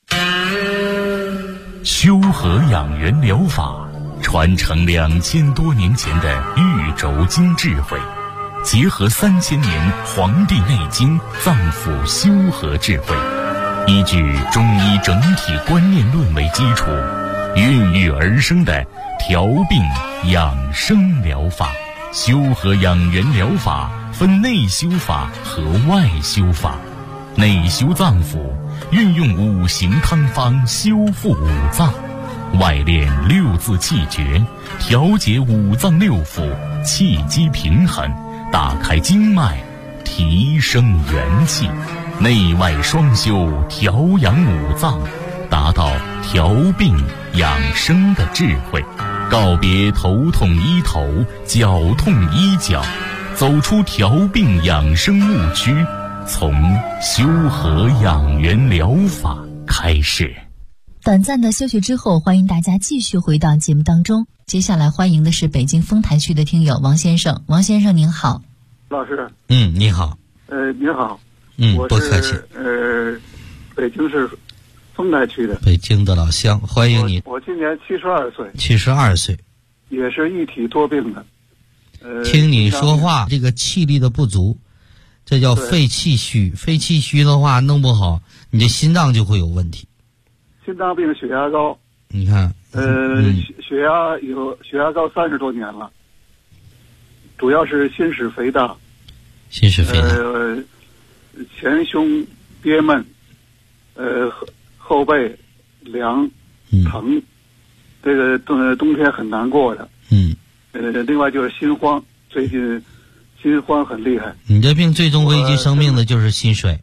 修和养元疗法传承2000多年前的玉轴经智慧，结合3000年《黄帝内经》脏腑修和智慧，依据中医整体观念论为基础，孕育而生的调病养生疗法。修和养元疗法分内修法和外修法。内修脏腑，运用5行汤方修复5脏；外练6字气诀，调节5脏6腑，气机平衡，打开经脉，提升元气。内外双修，调养5脏，达到调病养生的智慧。告别头痛医头，脚痛医脚，走出调病养生误区，从修和养元疗法开始。 短暂的休息之后，欢迎大家继续回到节目当中。接下来欢迎的是北京丰台区的听友王先生。王先生您好。 老师。 你好。 您好。 不客气。 北京市丰台区的。 北京的老乡，欢迎你。 我今年72岁。 72岁。 也是一体多病的。 听你说话，这个气力的不足，这叫肺气虚。肺气虚的话弄不好，你这心脏就会有问题。 心脏病、血压高。 你看。 血压高30多年了，主要是心室肥大。 心室肥大。 前胸憋闷，后背凉疼，这个冬天很难过的。另外就是心慌，最近心慌很厉害。 你这病最终危及生命的就是心水。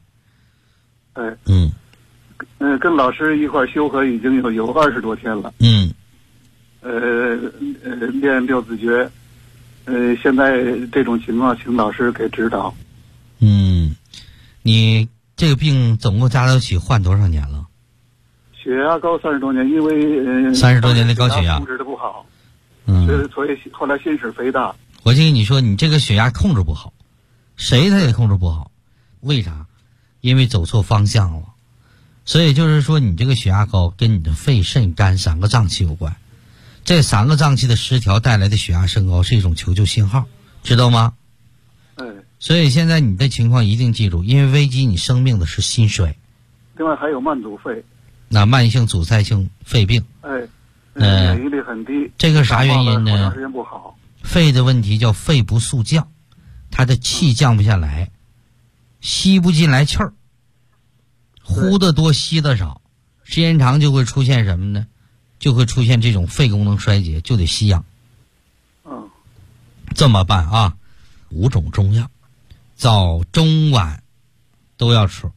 跟老师一块修和已经有20多天了。练6字诀。现在这种情况，请老师给指导。 你这个病总共加到一起患多少年了？ 血压高30多年，因为 30多年的高血压控制的不好。所以后来心室肥大。 我就跟你说，你这个血压控制不好，谁他也控制不好。为啥？因为走错方向了。所以就是说，你这个血压高跟你的肺、肾、肝3个脏器有关。这3个脏器的失调带来的血压升高是一种求救信号，知道吗？所以现在你的情况一定记住，因为危及你生命的是心水。 另外还有慢阻肺。 那慢性阻塞性肺病。 免疫力很低。 这个啥原因呢？ 长时间不好。 肺的问题叫肺不速降，它的气降不下来，吸不进来气儿，呼得多吸得少，时间长就会出现什么呢？就会出现这种肺功能衰竭，就得吸氧。这么办啊？5种中药，早中晚都要吃。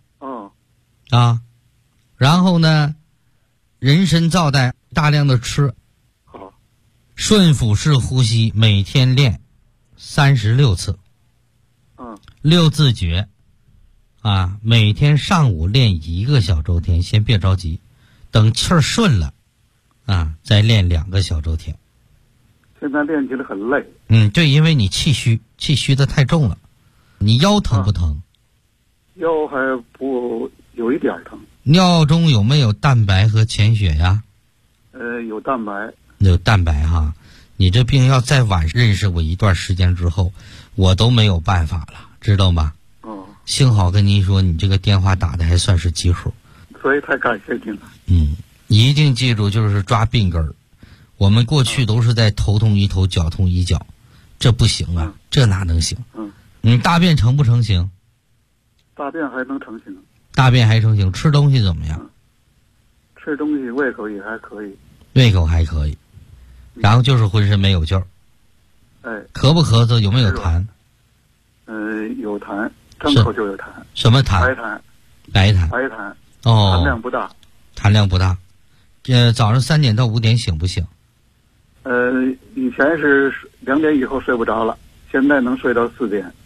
然后呢，人参皂苷大量的吃。顺腹式呼吸，每天练36次。6字诀每天上午练1个小周天，先别着急，等气儿顺了再练2个小周天。 现在练起来很累。 对，因为你气虚的太重了。你腰疼不疼？ 腰还不有一点疼。 尿中有没有蛋白和潜血呀？ 有蛋白。 有蛋白哈。 你这病要再晚认识我一段时间之后，我都没有办法了，知道吗？幸好跟您说，你这个电话打的还算是基础， 所以太感谢您了。 一定记住，就是抓病根儿。我们过去都是在头痛医头，脚痛医脚，这不行啊，这哪能行？你大便成不成型？ 大便还能成型。 大便还成型，吃东西怎么样？ 吃东西胃口也还可以。 胃口还可以，然后就是浑身没有劲儿。咳不咳嗽？有没有痰？ 有痰，张口就有痰。 什么痰？白痰。 痰量不大。 痰量不大。早上3点到5点醒不醒？ 以前是2点以后睡不着了，现在能睡到4点。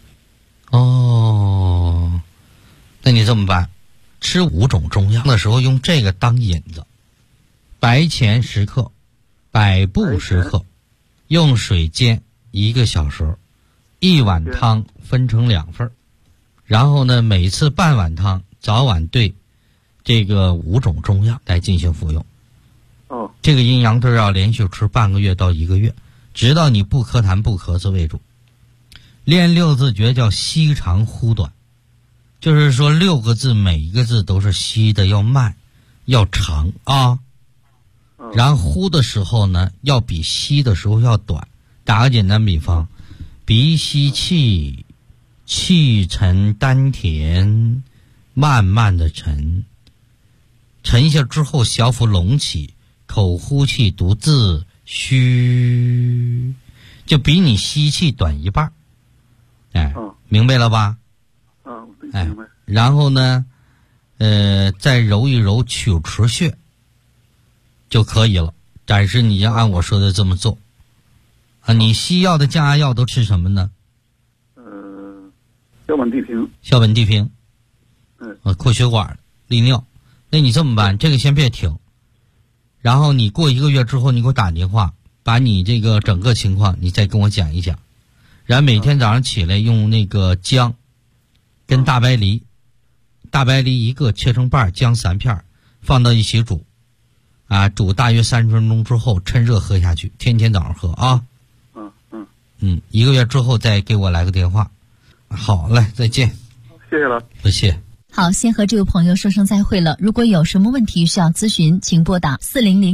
那你这么办？吃5种中药的时候用这个当引子：白钱10克，百部10克，用水煎1个小时，1碗汤分成2份，然后呢，每次半碗汤，早晚对这个5种中药来进行服用。这个阴阳对要连续吃半个月到1个月，直到你不咳痰不咳嗽为主。练6字诀叫吸长呼短，就是说6个字每一个字都是吸的要慢要长啊，然后呼的时候呢要比吸的时候要短。打个简单比方，鼻吸气，气沉丹田，慢慢的沉下之后，小腹隆起，口呼气读字虚，就比你吸气短一半。明白了吧？ 明白。 然后呢，再揉一揉曲池穴就可以了。但是你要按我说的这么做你西药的降压药都吃什么呢？ 硝苯地平。 硝苯地平。扩血管、利尿。那你这么办？这个先别停。然后你过1个月之后，你给我打电话，把你这个整个情况你再跟我讲一讲。然后每天早上起来用那个姜跟大白梨1个切成瓣，姜3片放到一起煮煮大约30分钟之后趁热喝下去，天天早上喝啊。1个月之后再给我来个电话。好嘞，再见。 谢谢了。 不谢。 好，先和这位朋友说声再会了。如果有什么问题需要咨询，请拨打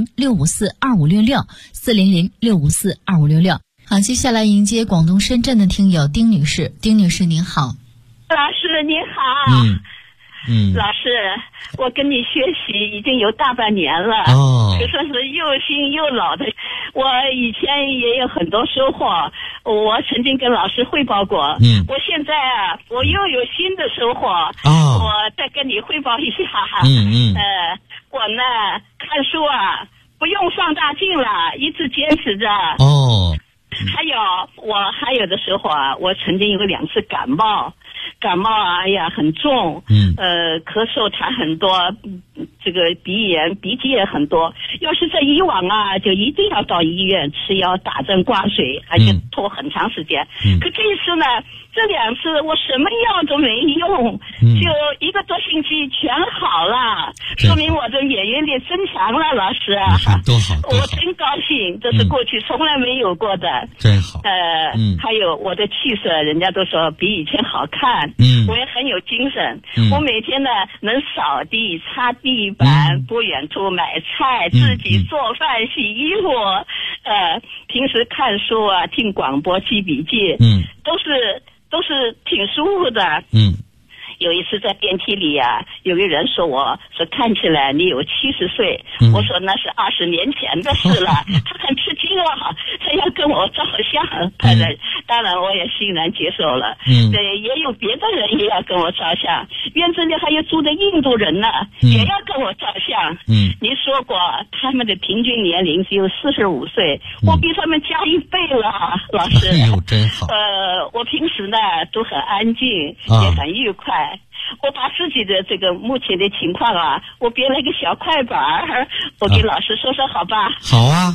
400-654-2566，400-654-2566。好，接下来迎接广东深圳的听友丁女士。丁女士您好。 老师您好。老师，我跟你学习已经有大半年了，可算是又新又老的。我以前也有很多收获，我曾经跟老师汇报过。我现在我又有新的收获，我再跟你汇报一下。我呢看书不用放大镜了，一直坚持着。还有我还有的时候我曾经有2次感冒哎呀很重，咳嗽痰很多，这个鼻炎鼻涕也很多。要是在以往就一定要到医院吃药打针挂水，而且拖很长时间。可这一次呢，这2次我什么药都没用，就1个多星期全好了，说明我的免疫力增强了。老师多好， 我真高兴，这是过去从来没有过的。 真好。 还有我的气色，人家都说比以前好看。我也很有精神。我每天呢能扫地、擦地板，不远处买菜，自己做饭、洗衣服。平时看书听广播、记笔记，都是挺舒服的。有一次在电梯里有个人说看起来你有70岁，我说那是20年前的事了。他很吃惊他要跟我照相，当然我也欣然接受了。也有别的人也要跟我照相，院子里还有住的印度人呢，也要跟我照相。你说过他们的平均年龄只有45岁，我比他们加1倍了，老师。 真好。 我平时呢都很安静，也很愉快。我把自己的这个目前的情况我编了一个小快板，我给老师说说好吧？ 好啊。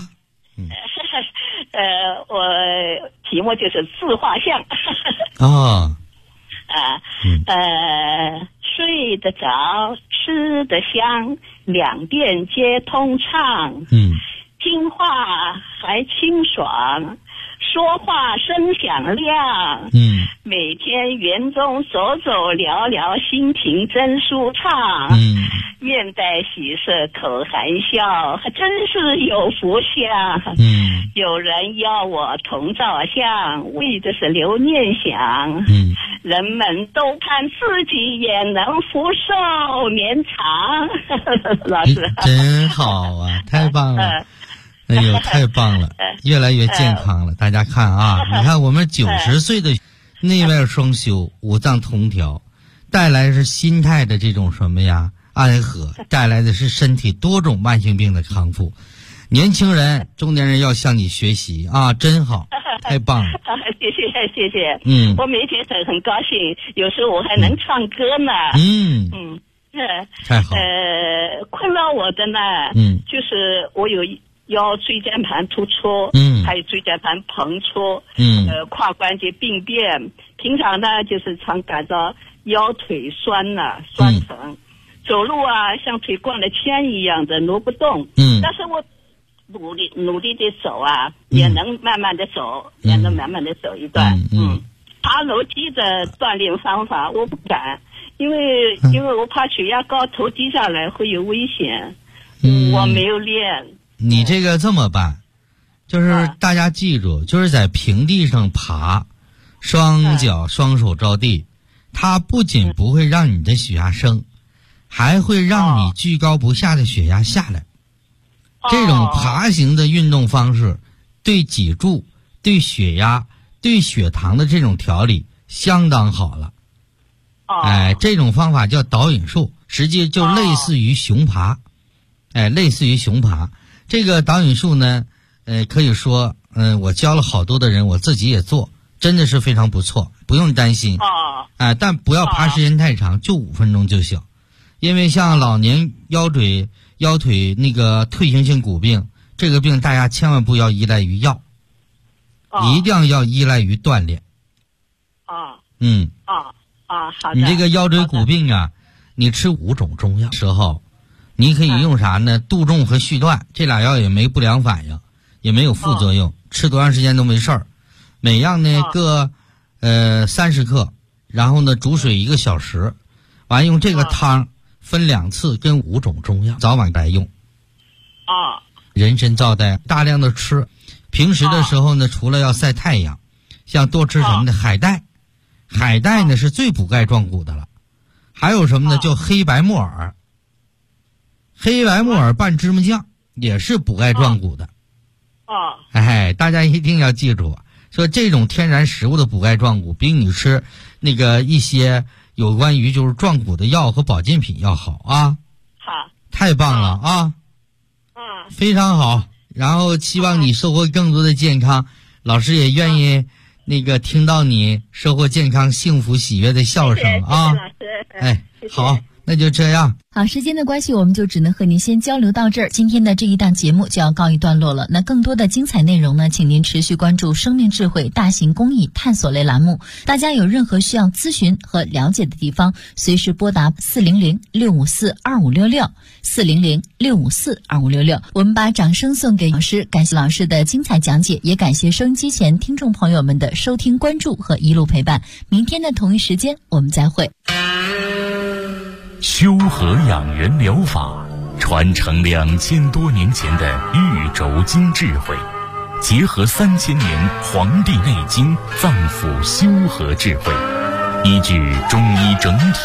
我题目就是自画像。睡得着，吃得香，两便皆通畅。 听话还清爽，说话声响亮。每天园中走走聊聊，心情真舒畅。面带喜色口含笑，还真是有福相。有人要我同照相，为的是留念想。人们都盼自己也能福寿绵长。老师真好啊，太棒了。哎呦，太棒了，越来越健康了。大家看啊，你看我们90岁的内外双修，五脏同调，带来的是心态的这种什么呀？安和，带来的是身体多种慢性病的康复。年轻人、中年人要向你学习啊，真好，太棒了。 谢谢。我每天很高兴，有时候我还能唱歌呢。 太好。 困扰我的呢，就是我有腰椎间盘突出，还有椎间盘膨出，胯关节病变。平常呢，就是常感到腰腿酸疼，走路啊像腿灌了铅一样的挪不动。但是我努力的走啊，也能慢慢的走，也能慢慢的走一段。爬楼梯的锻炼方法我不敢，因为我怕血压高，头低下来会有危险。我没有练。 你这个这么办，就是大家记住，就是在平地上爬，双脚双手着地，它不仅不会让你的血压升，还会让你居高不下的血压下来。这种爬行的运动方式对脊柱、对血压、对血糖的这种调理相当好了。这种方法叫导引术，实际就类似于熊爬。类似于熊爬。这个导引术呢，可以说，我教了好多的人，我自己也做，真的是非常不错，不用担心。但不要爬时间太长，就5分钟就行。因为像老年腰腿那个退行性骨病，这个病大家千万不要依赖于药，一定要依赖于锻炼。 好的。 你这个腰椎骨病啊，你吃5种中药时候，你可以用啥呢？杜仲和续断，这俩药也没不良反应，也没有副作用，吃多长时间都没事儿。每样呢各30克，然后呢煮水1个小时，完用这个汤分2次跟5种中药，早晚来用。人参皂苷大量的吃，平时的时候呢，除了要晒太阳，像多吃什么呢？海带，海带呢是最补钙壮骨的了。还有什么呢？叫黑白木耳，黑白木耳拌芝麻酱也是补钙壮骨的。大家一定要记住，说这种天然食物的补钙壮骨，比你吃那个一些有关于就是壮骨的药和保健品要好啊。 好， 太棒了啊！非常好。然后希望你收获更多的健康，老师也愿意那个听到你收获健康、幸福、喜悦的笑声啊！好，那就这样。 好，时间的关系，我们就只能和您先交流到这儿。今天的这一档节目就要告一段落了。那更多的精彩内容呢，请您持续关注生命智慧大型公益探索类栏目。大家有任何需要咨询和了解的地方，随时拨打400-654-2566 400-654-2566。我们把掌声送给老师，感谢老师的精彩讲解，也感谢收音机前听众朋友们的收听、关注和一路陪伴。明天的同一时间，我们再会。 修和养元疗法传承2000多年前的玉轴经智慧，结合3000年《黄帝内经》脏腑修和智慧，依据中医整体